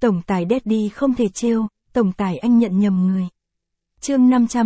Tổng tài Daddy không thể trêu, tổng tài anh nhận nhầm người. Chương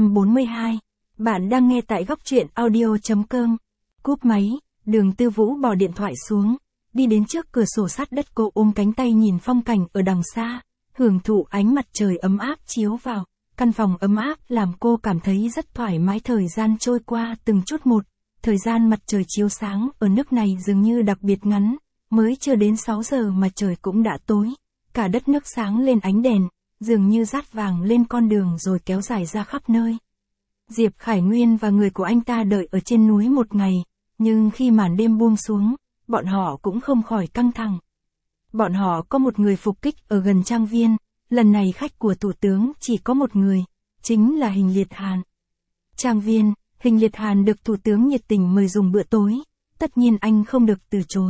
542. Bạn đang nghe tại góc truyện audio.com. Cúp máy, Đường Tư Vũ bỏ điện thoại xuống, đi đến trước cửa sổ sát đất, cô ôm cánh tay nhìn phong cảnh ở đằng xa, hưởng thụ ánh mặt trời ấm áp chiếu vào. Căn phòng ấm áp làm cô cảm thấy rất thoải mái, thời gian trôi qua từng chút một, thời gian mặt trời chiếu sáng ở nước này dường như đặc biệt ngắn, mới chưa đến 6 giờ mà trời cũng đã tối, cả đất nước sáng lên ánh đèn, dường như dát vàng lên con đường rồi kéo dài ra khắp nơi. Diệp Khải Nguyên và người của anh ta đợi ở trên núi một ngày, nhưng khi màn đêm buông xuống, bọn họ cũng không khỏi căng thẳng. Bọn họ có một người phục kích ở gần trang viên, lần này khách của thủ tướng chỉ có một người, chính là Hình Liệt Hàn. Trang viên, Hình Liệt Hàn được thủ tướng nhiệt tình mời dùng bữa tối, tất nhiên anh không được từ chối.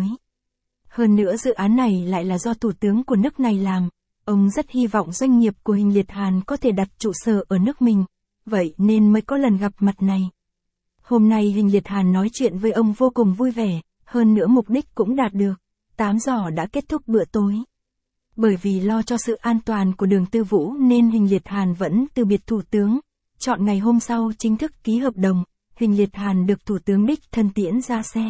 Hơn nữa dự án này lại là do thủ tướng của nước này làm, ông rất hy vọng doanh nghiệp của Hình Liệt Hàn có thể đặt trụ sở ở nước mình, vậy nên mới có lần gặp mặt này. Hôm nay Hình Liệt Hàn nói chuyện với ông vô cùng vui vẻ, hơn nữa mục đích cũng đạt được, 8 giờ đã kết thúc bữa tối. Bởi vì lo cho sự an toàn của Đường Tư Vũ nên Hình Liệt Hàn vẫn từ biệt thủ tướng, chọn ngày hôm sau chính thức ký hợp đồng, Hình Liệt Hàn được thủ tướng đích thân tiễn ra xe.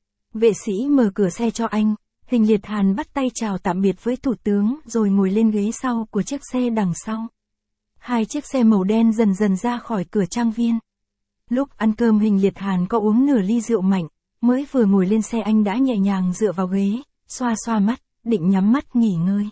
Vệ sĩ mở cửa xe cho anh, Hình Liệt Hàn bắt tay chào tạm biệt với thủ tướng rồi ngồi lên ghế sau của chiếc xe đằng sau. Hai chiếc xe màu đen dần dần ra khỏi cửa trang viên. Lúc ăn cơm Hình Liệt Hàn có uống nửa ly rượu mạnh, mới vừa ngồi lên xe anh đã nhẹ nhàng dựa vào ghế, xoa xoa mắt, định nhắm mắt nghỉ ngơi.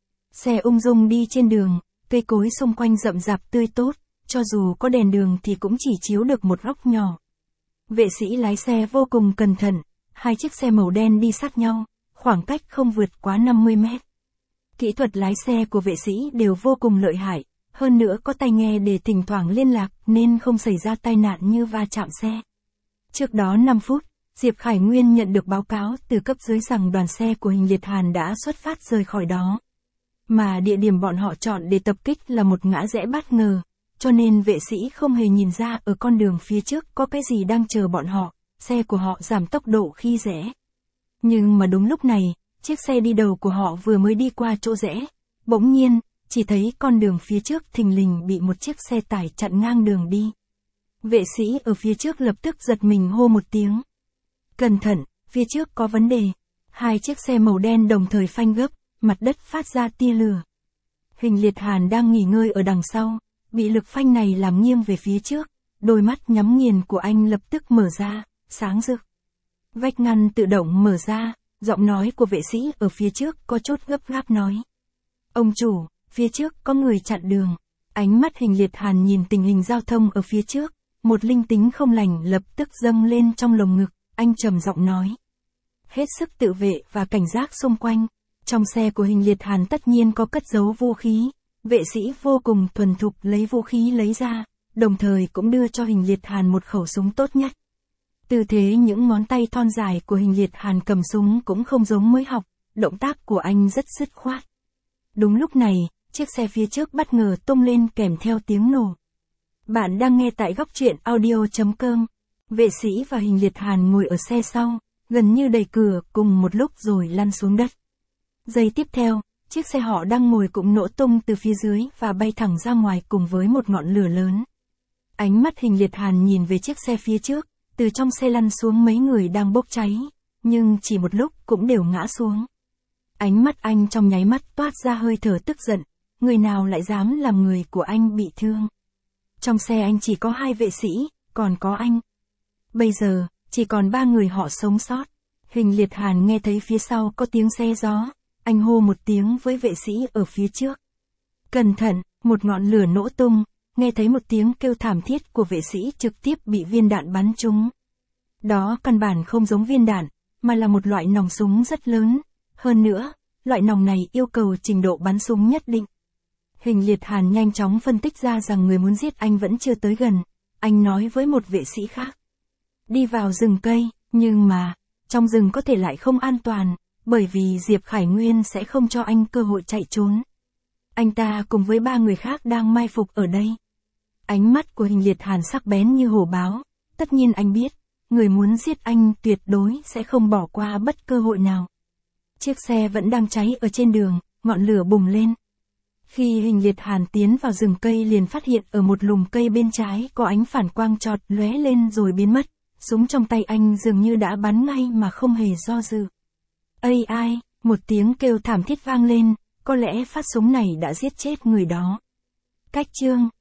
Xe ung dung đi trên đường, cây cối xung quanh rậm rạp tươi tốt, cho dù có đèn đường thì cũng chỉ chiếu được một góc nhỏ. Vệ sĩ lái xe vô cùng cẩn thận, hai chiếc xe màu đen đi sát nhau, khoảng cách không vượt quá 50 mét. Kỹ thuật lái xe của vệ sĩ đều vô cùng lợi hại, hơn nữa có tai nghe để thỉnh thoảng liên lạc nên không xảy ra tai nạn như va chạm xe. Trước đó 5 phút, Diệp Khải Nguyên nhận được báo cáo từ cấp dưới rằng đoàn xe của Hình Liệt Hàn đã xuất phát rời khỏi đó. Mà địa điểm bọn họ chọn để tập kích là một ngã rẽ bất ngờ, cho nên vệ sĩ không hề nhìn ra ở con đường phía trước có cái gì đang chờ bọn họ, xe của họ giảm tốc độ khi rẽ. Nhưng mà đúng lúc này, chiếc xe đi đầu của họ vừa mới đi qua chỗ rẽ, bỗng nhiên, chỉ thấy con đường phía trước thình lình bị một chiếc xe tải chặn ngang đường đi. Vệ sĩ ở phía trước lập tức giật mình hô một tiếng. Cẩn thận, phía trước có vấn đề. Hai chiếc xe màu đen đồng thời phanh gấp, mặt đất phát ra tia lửa. Hình Liệt Hàn đang nghỉ ngơi ở đằng sau, bị lực phanh này làm nghiêng về phía trước, đôi mắt nhắm nghiền của anh lập tức mở ra, sáng rực. Vách ngăn tự động mở ra, giọng nói của vệ sĩ ở phía trước có chút gấp gáp nói. Ông chủ, phía trước có người chặn đường. Ánh mắt Hình Liệt Hàn nhìn tình hình giao thông ở phía trước, một linh tính không lành lập tức dâng lên trong lồng ngực, anh trầm giọng nói. Hết sức tự vệ và cảnh giác xung quanh, trong xe của Hình Liệt Hàn tất nhiên có cất giấu vũ khí, vệ sĩ vô cùng thuần thục lấy vũ khí lấy ra, đồng thời cũng đưa cho Hình Liệt Hàn một khẩu súng tốt nhất. Tư thế những ngón tay thon dài của Hình Liệt Hàn cầm súng cũng không giống mới học, động tác của anh rất dứt khoát. Đúng lúc này, chiếc xe phía trước bất ngờ tung lên kèm theo tiếng nổ. Bạn đang nghe tại góc truyện audio.com. Vệ sĩ và Hình Liệt Hàn ngồi ở xe sau, gần như đẩy cửa cùng một lúc rồi lăn xuống đất. Giây tiếp theo, chiếc xe họ đang ngồi cũng nổ tung từ phía dưới và bay thẳng ra ngoài cùng với một ngọn lửa lớn. Ánh mắt Hình Liệt Hàn nhìn về chiếc xe phía trước, từ trong xe lăn xuống mấy người đang bốc cháy, nhưng chỉ một lúc cũng đều ngã xuống. Ánh mắt anh trong nháy mắt toát ra hơi thở tức giận, người nào lại dám làm người của anh bị thương. Trong xe anh chỉ có 2 vệ sĩ, còn có anh. Bây giờ, chỉ còn 3 người họ sống sót. Hình Liệt Hàn nghe thấy phía sau có tiếng xe gió, anh hô một tiếng với vệ sĩ ở phía trước. Cẩn thận, một ngọn lửa nổ tung, nghe thấy một tiếng kêu thảm thiết của vệ sĩ trực tiếp bị viên đạn bắn trúng. Đó căn bản không giống viên đạn, mà là một loại nòng súng rất lớn. Hơn nữa, loại nòng này yêu cầu trình độ bắn súng nhất định. Hình Liệt Hàn nhanh chóng phân tích ra rằng người muốn giết anh vẫn chưa tới gần. Anh nói với một vệ sĩ khác. Đi vào rừng cây, nhưng mà, trong rừng có thể lại không an toàn, bởi vì Diệp Khải Nguyên sẽ không cho anh cơ hội chạy trốn. Anh ta cùng với 3 người khác đang mai phục ở đây. Ánh mắt của Hình Liệt Hàn sắc bén như hổ báo, tất nhiên anh biết, người muốn giết anh tuyệt đối sẽ không bỏ qua bất cơ hội nào. Chiếc xe vẫn đang cháy ở trên đường, ngọn lửa bùng lên. Khi Hình Liệt Hàn tiến vào rừng cây liền phát hiện ở một lùm cây bên trái có ánh phản quang chọt lóe lên rồi biến mất, súng trong tay anh dường như đã bắn ngay mà không hề do dự. Ây ai, một tiếng kêu thảm thiết vang lên, có lẽ phát súng này đã giết chết người đó. Cách chương